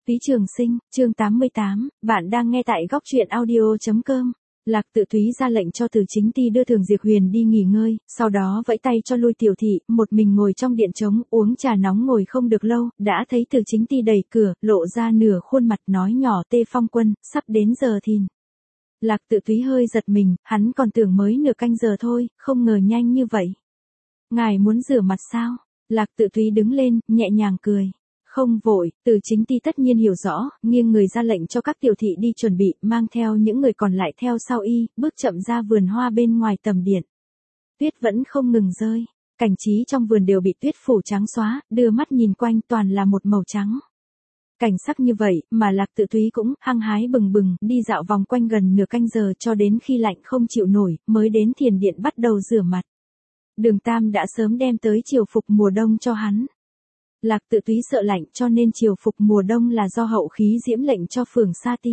Phí Trường Sinh, chương 88, bạn đang nghe tại góc truyện audio.com. Lạc Tự Túy ra lệnh cho Từ Chính Ti đưa Thường Diệp Huyền đi nghỉ ngơi, sau đó vẫy tay cho lui Tiểu Thị, một mình ngồi trong điện trống, uống trà nóng ngồi không được lâu, đã thấy Từ Chính Ti đẩy cửa, lộ ra nửa khuôn mặt nói nhỏ: Tê Phong Quân, sắp đến giờ thìn. Lạc Tự Túy hơi giật mình, hắn còn tưởng mới nửa canh giờ thôi, không ngờ nhanh như vậy. Ngài muốn rửa mặt sao? Lạc Tự Túy đứng lên, nhẹ nhàng cười. Không vội, Từ Chính Ti tất nhiên hiểu rõ, nghiêng người ra lệnh cho các tiểu thị đi chuẩn bị, mang theo những người còn lại theo sau y, bước chậm ra vườn hoa bên ngoài tầm điện. Tuyết vẫn không ngừng rơi, cảnh trí trong vườn đều bị tuyết phủ trắng xóa, đưa mắt nhìn quanh toàn là một màu trắng. Cảnh sắc như vậy, mà Lạc Tự Túy cũng hăng hái bừng bừng, đi dạo vòng quanh gần nửa canh giờ cho đến khi lạnh không chịu nổi, mới đến thiền điện bắt đầu rửa mặt. Đường Tam đã sớm đem tới triều phục mùa đông cho hắn. Lạc Tự Túy sợ lạnh cho nên triều phục mùa đông là do Hậu Khí Diễm lệnh cho Phường Sa Ti.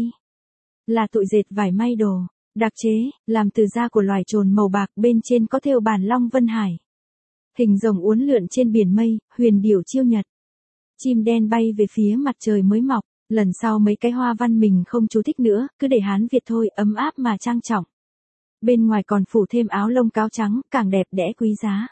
Là tụi dệt vải may đồ, đặc chế, làm từ da của loài trồn màu bạc, bên trên có thêu bản long vân hải. Hình rồng uốn lượn trên biển mây, huyền điểu chiêu nhật. Chim đen bay về phía mặt trời mới mọc, lần sau mấy cái hoa văn mình không chú thích nữa, cứ để Hán Việt thôi, ấm áp mà trang trọng. Bên ngoài còn phủ thêm áo lông cáo trắng, càng đẹp đẽ quý giá.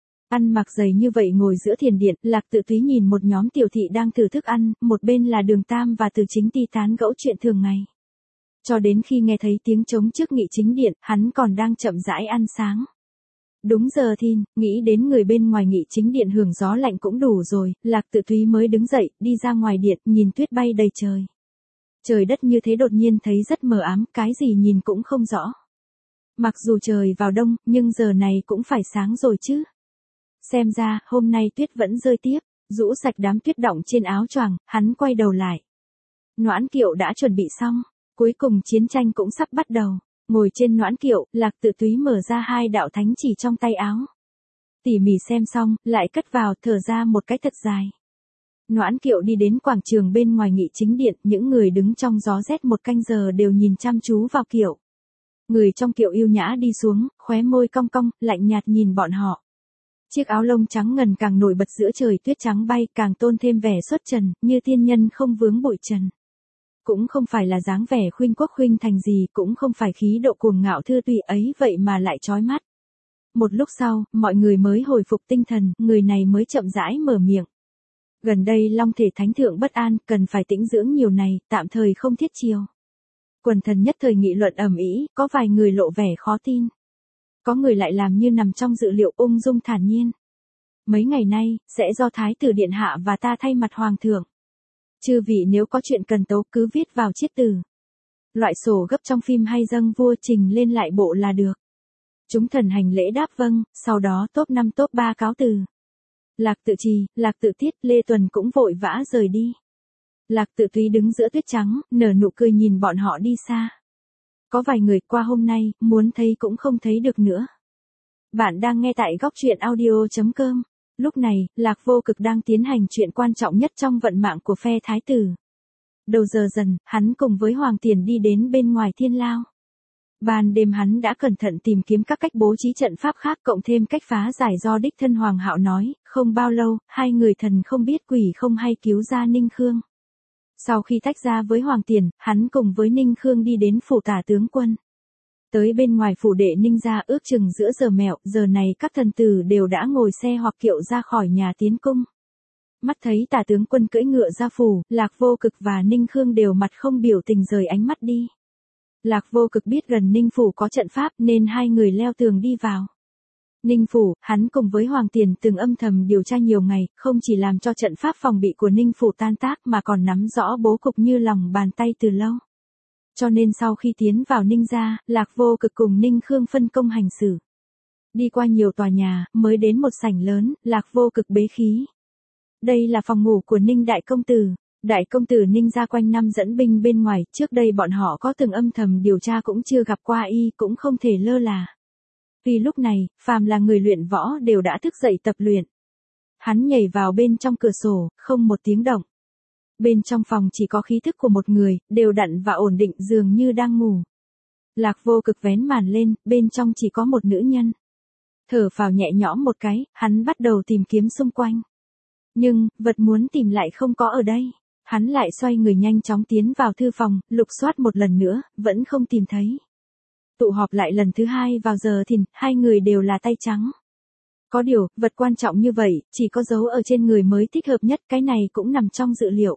Ăn mặc dày như vậy ngồi giữa thiền điện, Lạc Tự Túy nhìn một nhóm tiểu thị đang thử thức ăn, một bên là Đường Tam và Từ Chính Ti tán gẫu chuyện thường ngày. Cho đến khi nghe thấy tiếng trống trước nghị chính điện, hắn còn đang chậm rãi ăn sáng. Đúng giờ thìn, nghĩ đến người bên ngoài nghị chính điện hưởng gió lạnh cũng đủ rồi, Lạc Tự Túy mới đứng dậy, đi ra ngoài điện, nhìn tuyết bay đầy trời. Trời đất như thế đột nhiên thấy rất mờ ám, cái gì nhìn cũng không rõ. Mặc dù trời vào đông, nhưng giờ này cũng phải sáng rồi chứ. Xem ra, hôm nay tuyết vẫn rơi tiếp, rũ sạch đám tuyết đọng trên áo choàng, hắn quay đầu lại. Noãn kiệu đã chuẩn bị xong, cuối cùng chiến tranh cũng sắp bắt đầu. Ngồi trên noãn kiệu, Lạc Tự Túy mở ra hai đạo thánh chỉ trong tay áo. Tỉ mỉ xem xong, lại cất vào, thở ra một cái thật dài. Noãn kiệu đi đến quảng trường bên ngoài nghị chính điện, những người đứng trong gió rét một canh giờ đều nhìn chăm chú vào kiệu. Người trong kiệu yêu nhã đi xuống, khóe môi cong cong, lạnh nhạt nhìn bọn họ. Chiếc áo lông trắng ngần càng nổi bật giữa trời tuyết trắng bay, càng tôn thêm vẻ xuất trần, như tiên nhân không vướng bụi trần. Cũng không phải là dáng vẻ khuynh quốc khuynh thành gì, cũng không phải khí độ cuồng ngạo thưa tùy ấy vậy mà lại chói mắt. Một lúc sau, mọi người mới hồi phục tinh thần, người này mới chậm rãi mở miệng. Gần đây Long Thể Thánh Thượng bất an, cần phải tĩnh dưỡng nhiều này, tạm thời không thiết chiều. Quần thần nhất thời nghị luận ầm ĩ, có vài người lộ vẻ khó tin. Có người lại làm như nằm trong dự liệu, ung dung thản nhiên. Mấy ngày nay, sẽ do Thái tử Điện Hạ và ta thay mặt Hoàng thượng. Chư vị nếu có chuyện cần tấu cứ viết vào chiết từ. Loại sổ gấp trong phim hay dâng vua trình lên lại bộ là được. Chúng thần hành lễ đáp vâng, sau đó top 5 top 3 cáo từ. Lạc Tự Trì, Lạc Tự Tiết, Lê Tuần cũng vội vã rời đi. Lạc Tự Túy đứng giữa tuyết trắng, nở nụ cười nhìn bọn họ đi xa. Có vài người qua hôm nay, muốn thấy cũng không thấy được nữa. Bạn đang nghe tại góc truyện audio.com. Lúc này, Lạc Vô Cực đang tiến hành chuyện quan trọng nhất trong vận mạng của phe thái tử. Đầu giờ dần, hắn cùng với Hoàng Tiền đi đến bên ngoài thiên lao. Ban đêm hắn đã cẩn thận tìm kiếm các cách bố trí trận pháp khác, cộng thêm cách phá giải do đích thân Hoàng Hạo nói, không bao lâu, hai người thần không biết quỷ không hay cứu ra Ninh Khương. Sau khi tách ra với Hoàng Tiền, hắn cùng với Ninh Khương đi đến phủ Tả tướng quân. Tới bên ngoài phủ đệ Ninh gia ước chừng giữa giờ mẹo, giờ này các thần tử đều đã ngồi xe hoặc kiệu ra khỏi nhà tiến cung. Mắt thấy Tả tướng quân cưỡi ngựa ra phủ, Lạc Vô Cực và Ninh Khương đều mặt không biểu tình rời ánh mắt đi. Lạc Vô Cực biết gần Ninh phủ có trận pháp nên hai người leo tường đi vào. Ninh phủ, hắn cùng với Hoàng Tiền từng âm thầm điều tra nhiều ngày, không chỉ làm cho trận pháp phòng bị của Ninh phủ tan tác mà còn nắm rõ bố cục như lòng bàn tay từ lâu. Cho nên sau khi tiến vào Ninh gia, Lạc Vô Cực cùng Ninh Khương phân công hành xử. Đi qua nhiều tòa nhà, mới đến một sảnh lớn, Lạc Vô Cực bế khí. Đây là phòng ngủ của Ninh đại công tử. Đại công tử Ninh gia quanh năm dẫn binh bên ngoài, trước đây bọn họ có từng âm thầm điều tra cũng chưa gặp qua y, cũng không thể lơ là. Vì lúc này, phàm là người luyện võ đều đã thức dậy tập luyện. Hắn nhảy vào bên trong cửa sổ, không một tiếng động. Bên trong phòng chỉ có khí thức của một người, đều đặn và ổn định dường như đang ngủ. Lạc Vô Cực vén màn lên, bên trong chỉ có một nữ nhân. Thở phào nhẹ nhõm một cái, hắn bắt đầu tìm kiếm xung quanh. Nhưng, vật muốn tìm lại không có ở đây. Hắn lại xoay người nhanh chóng tiến vào thư phòng, lục soát một lần nữa, vẫn không tìm thấy. Tụ họp lại lần thứ hai vào giờ thìn, hai người đều là tay trắng. Có điều, vật quan trọng như vậy, chỉ có dấu ở trên người mới thích hợp nhất, cái này cũng nằm trong dự liệu.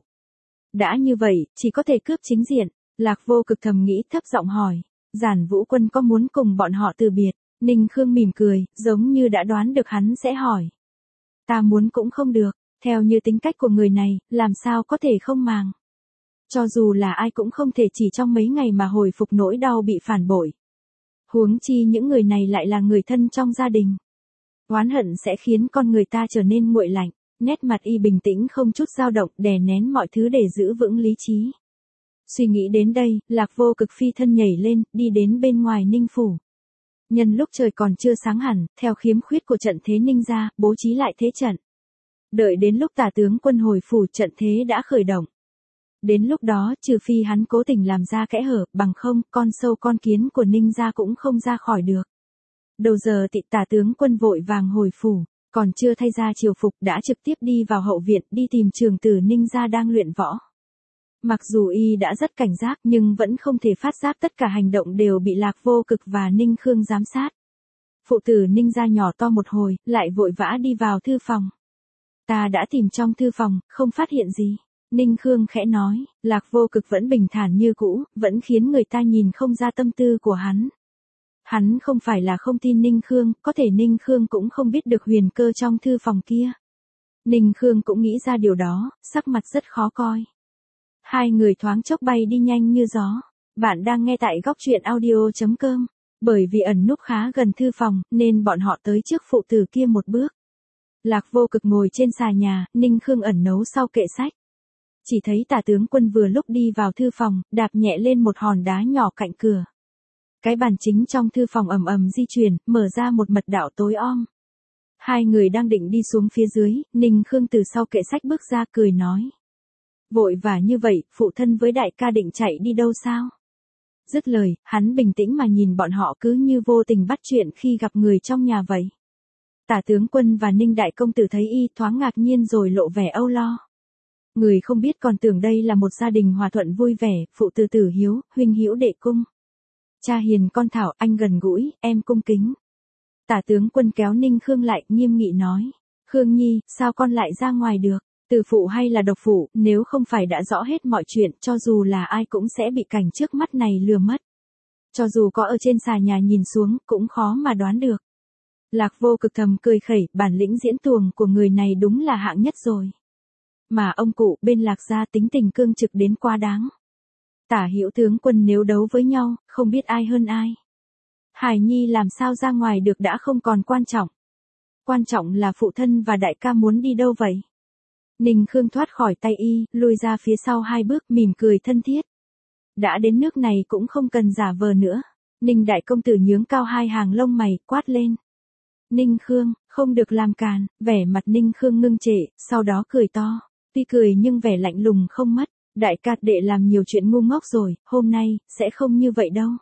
Đã như vậy, chỉ có thể cướp chính diện. Lạc Vô Cực thầm nghĩ, thấp giọng hỏi. Giản Vũ Quân có muốn cùng bọn họ từ biệt? Ninh Khương mỉm cười, giống như đã đoán được hắn sẽ hỏi. Ta muốn cũng không được, theo như tính cách của người này, làm sao có thể không màng. Cho dù là ai cũng không thể chỉ trong mấy ngày mà hồi phục nỗi đau bị phản bội. Huống chi những người này lại là người thân trong gia đình. Oán hận sẽ khiến con người ta trở nên nguội lạnh. Nét mặt y bình tĩnh không chút dao động, đè nén mọi thứ để giữ vững lý trí. Suy nghĩ đến đây, Lạc Vô Cực phi thân nhảy lên, đi đến bên ngoài Ninh phủ. Nhân lúc trời còn chưa sáng hẳn, theo khiếm khuyết của trận thế Ninh gia, bố trí lại thế trận. Đợi đến lúc Tả tướng quân hồi phủ, trận thế đã khởi động. Đến lúc đó, trừ phi hắn cố tình làm ra kẽ hở, bằng không, con sâu con kiến của Ninh gia cũng không ra khỏi được. Đầu giờ Tả tướng quân vội vàng hồi phủ, còn chưa thay ra triều phục đã trực tiếp đi vào hậu viện đi tìm trường tử Ninh gia đang luyện võ. Mặc dù y đã rất cảnh giác nhưng vẫn không thể phát giác tất cả hành động đều bị Lạc Vô Cực và Ninh Khương giám sát. Phụ tử Ninh gia nhỏ to một hồi, lại vội vã đi vào thư phòng. Ta đã tìm trong thư phòng, không phát hiện gì. Ninh Khương khẽ nói, Lạc Vô Cực vẫn bình thản như cũ, vẫn khiến người ta nhìn không ra tâm tư của hắn. Hắn không phải là không tin Ninh Khương, có thể Ninh Khương cũng không biết được huyền cơ trong thư phòng kia. Ninh Khương cũng nghĩ ra điều đó, sắc mặt rất khó coi. Hai người thoáng chốc bay đi nhanh như gió. Bạn đang nghe tại góc truyện audio.com. Bởi vì ẩn núp khá gần thư phòng, nên bọn họ tới trước phụ tử kia một bước. Lạc Vô Cực ngồi trên xà nhà, Ninh Khương ẩn nấu sau kệ sách. Chỉ thấy Tả tướng quân vừa lúc đi vào thư phòng, đạp nhẹ lên một hòn đá nhỏ cạnh cửa. Cái bàn chính trong thư phòng ầm ầm di chuyển, mở ra một mật đạo tối om. Hai người đang định đi xuống phía dưới, Ninh Khương từ sau kệ sách bước ra cười nói. Vội vã như vậy, phụ thân với đại ca định chạy đi đâu sao? Dứt lời, hắn bình tĩnh mà nhìn bọn họ cứ như vô tình bắt chuyện khi gặp người trong nhà vậy. Tả tướng quân và Ninh đại công tử thấy y thoáng ngạc nhiên rồi lộ vẻ âu lo. Người không biết còn tưởng đây là một gia đình hòa thuận vui vẻ, phụ tử tử hiếu, huynh hữu đệ cung. Cha hiền con thảo, anh gần gũi, em cung kính. Tả tướng quân kéo Ninh Khương lại, nghiêm nghị nói. Khương Nhi, sao con lại ra ngoài được? Từ phụ hay là độc phụ, nếu không phải đã rõ hết mọi chuyện, cho dù là ai cũng sẽ bị cảnh trước mắt này lừa mất. Cho dù có ở trên xà nhà nhìn xuống, cũng khó mà đoán được. Lạc Vô Cực thầm cười khẩy, bản lĩnh diễn tuồng của người này đúng là hạng nhất rồi. Mà ông cụ bên Lạc gia tính tình cương trực đến quá đáng. Tả hữu tướng quân nếu đấu với nhau, không biết ai hơn ai. Hải Nhi làm sao ra ngoài được đã không còn quan trọng. Quan trọng là phụ thân và đại ca muốn đi đâu vậy? Ninh Khương thoát khỏi tay y, lùi ra phía sau hai bước, mỉm cười thân thiết. Đã đến nước này cũng không cần giả vờ nữa. Ninh đại công tử nhướng cao hai hàng lông mày, quát lên. Ninh Khương, không được làm càn. Vẻ mặt Ninh Khương ngưng trệ, sau đó cười to. Tuy cười nhưng vẻ lạnh lùng không mất. Đại ca đệ làm nhiều chuyện ngu ngốc rồi, hôm nay, sẽ không như vậy đâu.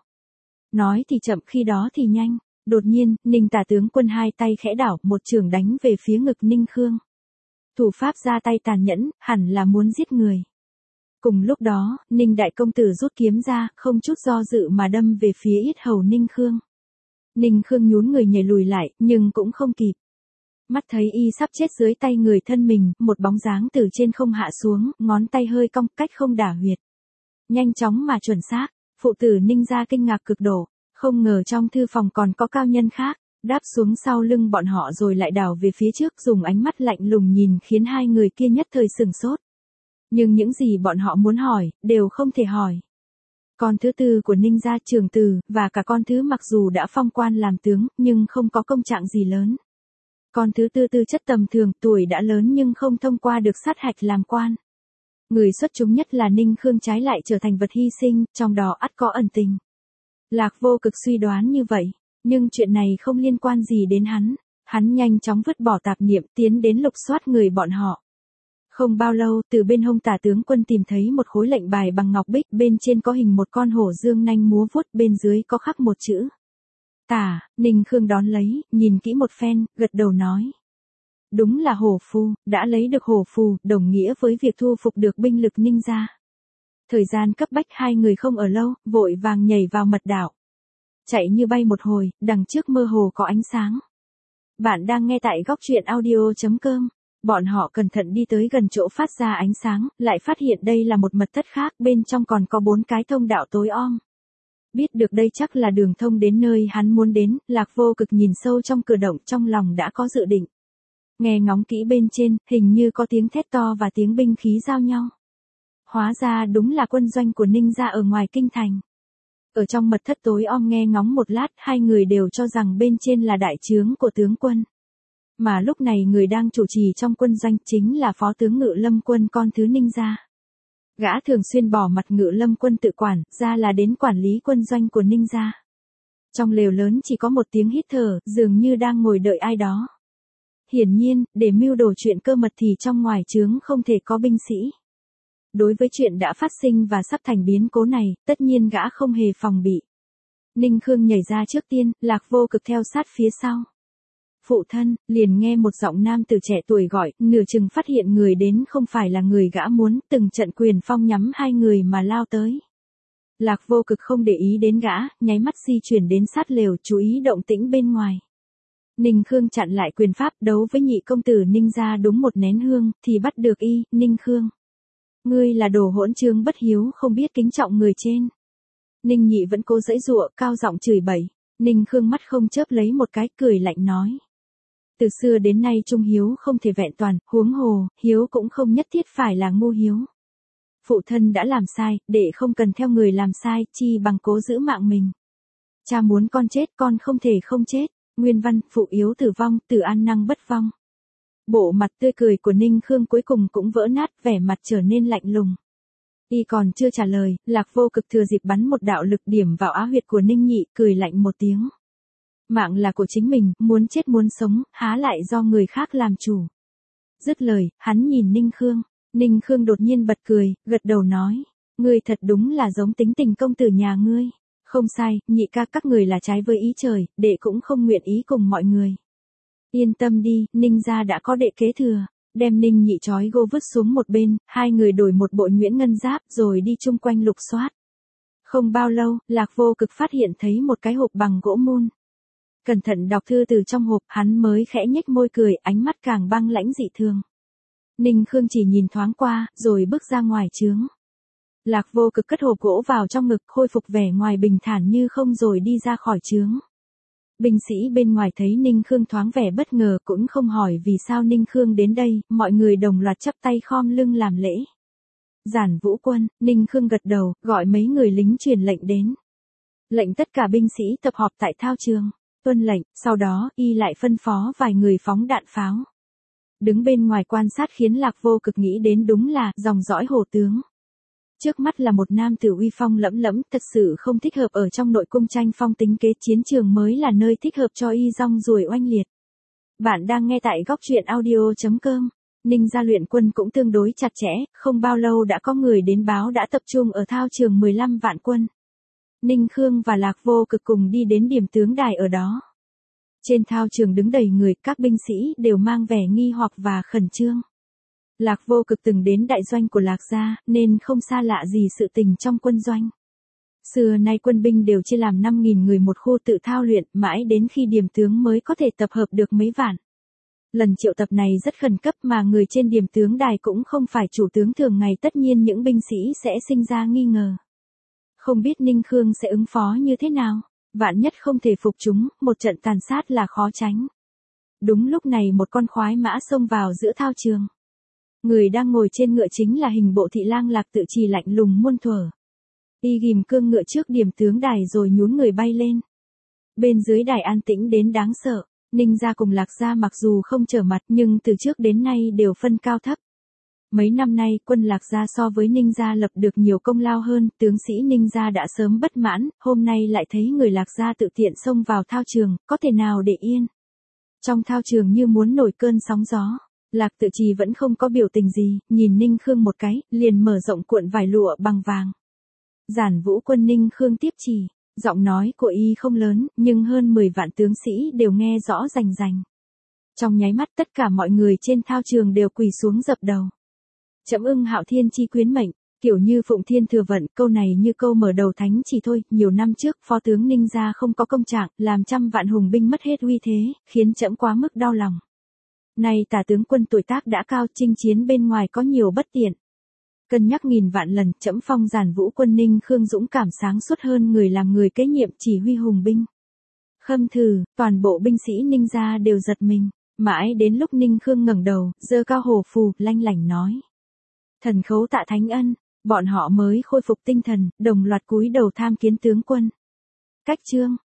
Nói thì chậm khi đó thì nhanh. Đột nhiên, Ninh tả tướng quân hai tay khẽ đảo, một chưởng đánh về phía ngực Ninh Khương. Thủ pháp ra tay tàn nhẫn, hẳn là muốn giết người. Cùng lúc đó, Ninh đại công tử rút kiếm ra, không chút do dự mà đâm về phía yết hầu Ninh Khương. Ninh Khương nhún người nhảy lùi lại, nhưng cũng không kịp. Mắt thấy y sắp chết dưới tay người thân mình, một bóng dáng từ trên không hạ xuống, ngón tay hơi cong, cách không đả huyệt. Nhanh chóng mà chuẩn xác, phụ tử Ninh gia kinh ngạc cực độ, không ngờ trong thư phòng còn có cao nhân khác. Đáp xuống sau lưng bọn họ rồi lại đảo về phía trước, dùng ánh mắt lạnh lùng nhìn khiến hai người kia nhất thời sửng sốt. Nhưng những gì bọn họ muốn hỏi, đều không thể hỏi. Con thứ tư của Ninh gia Trường Từ, và cả con thứ mặc dù đã phong quan làm tướng, nhưng không có công trạng gì lớn. Con thứ tư tư chất tầm thường, tuổi đã lớn nhưng không thông qua được sát hạch làm quan. Người xuất chúng nhất là Ninh Khương trái lại trở thành vật hy sinh, trong đó ắt có ẩn tình. Lạc Vô Cực suy đoán như vậy. Nhưng chuyện này không liên quan gì đến hắn. Hắn nhanh chóng vứt bỏ tạp niệm, tiến đến lục soát người bọn họ. Không bao lâu, từ bên hông Tả tướng quân tìm thấy một khối lệnh bài bằng ngọc bích, bên trên có hình một con hổ dương nanh múa vuốt, bên dưới có khắc một chữ. Tả. Ninh Khương đón lấy, nhìn kỹ một phen, gật đầu nói. Đúng là hổ phù, đã lấy được hổ phù, đồng nghĩa với việc thu phục được binh lực Ninh gia. Thời gian cấp bách hai người không ở lâu, vội vàng nhảy vào mật đảo. Chạy như bay một hồi, đằng trước mơ hồ có ánh sáng. Bạn đang nghe tại góc truyện audio.com. Bọn họ cẩn thận đi tới gần chỗ phát ra ánh sáng, lại phát hiện đây là một mật thất khác, bên trong còn có 4 cái thông đạo tối om. Biết được đây chắc là đường thông đến nơi hắn muốn đến, Lạc Vô Cực nhìn sâu trong cửa động, trong lòng đã có dự định. Nghe ngóng kỹ bên trên, hình như có tiếng thét to và tiếng binh khí giao nhau. Hóa ra đúng là quân doanh của Ninh gia ở ngoài kinh thành. Ở trong mật thất tối om nghe ngóng một lát, hai người đều cho rằng bên trên là đại trướng của tướng quân. Mà lúc này người đang chủ trì trong quân doanh chính là phó tướng Ngự Lâm Quân con thứ Ninh gia. Gã thường xuyên bỏ mặt Ngự Lâm Quân tự quản, ra là đến quản lý quân doanh của Ninh gia. Trong lều lớn chỉ có một tiếng hít thở, dường như đang ngồi đợi ai đó. Hiển nhiên, để mưu đồ chuyện cơ mật thì trong ngoài trướng không thể có binh sĩ. Đối với chuyện đã phát sinh và sắp thành biến cố này, tất nhiên gã không hề phòng bị. Ninh Khương nhảy ra trước tiên, Lạc Vô Cực theo sát phía sau. Phụ thân, liền nghe một giọng nam từ trẻ tuổi gọi, nửa chừng phát hiện người đến không phải là người gã muốn, từng trận quyền phong nhắm hai người mà lao tới. Lạc Vô Cực không để ý đến gã, nháy mắt di chuyển đến sát lều, chú ý động tĩnh bên ngoài. Ninh Khương chặn lại quyền pháp, đấu với nhị công tử Ninh gia đúng một nén hương, thì bắt được y, Ninh Khương. Ngươi là đồ hỗn trương bất hiếu, không biết kính trọng người trên. Ninh Nhị vẫn cố giãy giụa, cao giọng chửi bậy. Ninh Khương mắt không chớp lấy một cái, cười lạnh nói. Từ xưa đến nay trung hiếu không thể vẹn toàn, huống hồ, hiếu cũng không nhất thiết phải là ngu hiếu. Phụ thân đã làm sai, đệ không cần theo người làm sai, chi bằng cố giữ mạng mình. Cha muốn con chết, con không thể không chết. Nguyên văn, phụ yếu tử vong, tử an năng bất vong. Bộ mặt tươi cười của Ninh Khương cuối cùng cũng vỡ nát, vẻ mặt trở nên lạnh lùng. Y còn chưa trả lời, Lạc Vô Cực thừa dịp bắn một đạo lực điểm vào á huyệt của Ninh Nhị, cười lạnh một tiếng. Mạng là của chính mình, muốn chết muốn sống, há lại do người khác làm chủ. Dứt lời, hắn nhìn Ninh Khương. Ninh Khương đột nhiên bật cười, gật đầu nói. Ngươi thật đúng là giống tính tình công tử nhà ngươi. Không sai, nhị ca các người là trái với ý trời, đệ cũng không nguyện ý cùng mọi người. Yên tâm đi, Ninh gia đã có đệ kế thừa. Đem Ninh Nhị trói gô vứt xuống một bên, hai người đổi một bộ nhuyễn ngân giáp rồi đi chung quanh lục soát. Không bao lâu, Lạc Vô Cực phát hiện thấy một cái hộp bằng gỗ mun. Cẩn thận đọc thư từ trong hộp, hắn mới khẽ nhếch môi cười, ánh mắt càng băng lãnh dị thường. Ninh Khương chỉ nhìn thoáng qua, rồi bước ra ngoài trướng. Lạc Vô Cực cất hộp gỗ vào trong ngực, khôi phục vẻ ngoài bình thản như không rồi đi ra khỏi trướng. Binh sĩ bên ngoài thấy Ninh Khương thoáng vẻ bất ngờ, cũng không hỏi vì sao Ninh Khương đến đây, mọi người đồng loạt chắp tay khom lưng làm lễ. Giản Vũ Quân, Ninh Khương gật đầu, gọi mấy người lính truyền lệnh đến. Lệnh tất cả binh sĩ tập họp tại thao trường. Tuân lệnh, sau đó, y lại phân phó vài người phóng đạn pháo. Đứng bên ngoài quan sát khiến Lạc Vô Cực nghĩ đến đúng là dòng dõi Hồ tướng. Trước mắt là một nam tử uy phong lẫm lẫm, thật sự không thích hợp ở trong nội cung tranh phong tính kế, chiến trường mới là nơi thích hợp cho y rong ruổi oanh liệt. Bạn đang nghe tại góc truyện audio.com. Ninh gia luyện quân cũng tương đối chặt chẽ, không bao lâu đã có người đến báo đã tập trung ở thao trường 15 vạn quân. Ninh Khương và Lạc Vô Cực cùng đi đến điểm tướng đài ở đó. Trên thao trường đứng đầy người, các binh sĩ đều mang vẻ nghi hoặc và khẩn trương. Lạc Vô Cực từng đến đại doanh của Lạc gia, nên không xa lạ gì sự tình trong quân doanh. Xưa nay quân binh đều chia làm 5.000 người một khu tự thao luyện, mãi đến khi điểm tướng mới có thể tập hợp được mấy vạn. Lần triệu tập này rất khẩn cấp mà người trên điểm tướng đài cũng không phải chủ tướng thường ngày, tất nhiên những binh sĩ sẽ sinh ra nghi ngờ. Không biết Ninh Khương sẽ ứng phó như thế nào, vạn nhất không thể phục chúng, một trận tàn sát là khó tránh. Đúng lúc này một con khoái mã xông vào giữa thao trường. Người đang ngồi trên ngựa chính là hình bộ thị lang Lạc Tự Trì lạnh lùng muôn thuở. Y ghim cương ngựa trước điểm tướng đài rồi nhún người bay lên. Bên dưới đài an tĩnh đến đáng sợ, Ninh gia cùng Lạc gia mặc dù không trở mặt nhưng từ trước đến nay đều phân cao thấp. Mấy năm nay quân Lạc gia so với Ninh gia lập được nhiều công lao hơn, tướng sĩ Ninh gia đã sớm bất mãn, hôm nay lại thấy người Lạc gia tự tiện xông vào thao trường, có thể nào để yên. Trong thao trường như muốn nổi cơn sóng gió. Lạc Tự Trì vẫn không có biểu tình gì, nhìn Ninh Khương một cái, liền mở rộng cuộn vải lụa bằng vàng. Giản Vũ Quân. Ninh Khương tiếp chỉ, giọng nói của y không lớn, nhưng hơn 10 vạn tướng sĩ đều nghe rõ rành rành. Trong nháy mắt tất cả mọi người trên thao trường đều quỳ xuống dập đầu. Trẫm ưng Hạo Thiên chi quyến mệnh, kiểu như Phụng Thiên thừa vận, câu này như câu mở đầu thánh chỉ thôi. Nhiều năm trước phó tướng Ninh gia không có công trạng, làm trăm vạn hùng binh mất hết uy thế, khiến trẫm quá mức đau lòng. Nay Tả tướng quân tuổi tác đã cao, chinh chiến bên ngoài có nhiều bất tiện. Cân nhắc nghìn vạn lần, trẫm phong Giản Vũ quân Ninh Khương dũng cảm sáng suốt hơn người làm người kế nhiệm chỉ huy hùng binh. Khâm thử, toàn bộ binh sĩ Ninh gia đều giật mình, mãi đến lúc Ninh Khương ngẩng đầu, giơ cao hổ phù, lanh lảnh nói: Thần khấu tạ thánh ân. Bọn họ mới khôi phục tinh thần, đồng loạt cúi đầu tham kiến tướng quân. Cách chương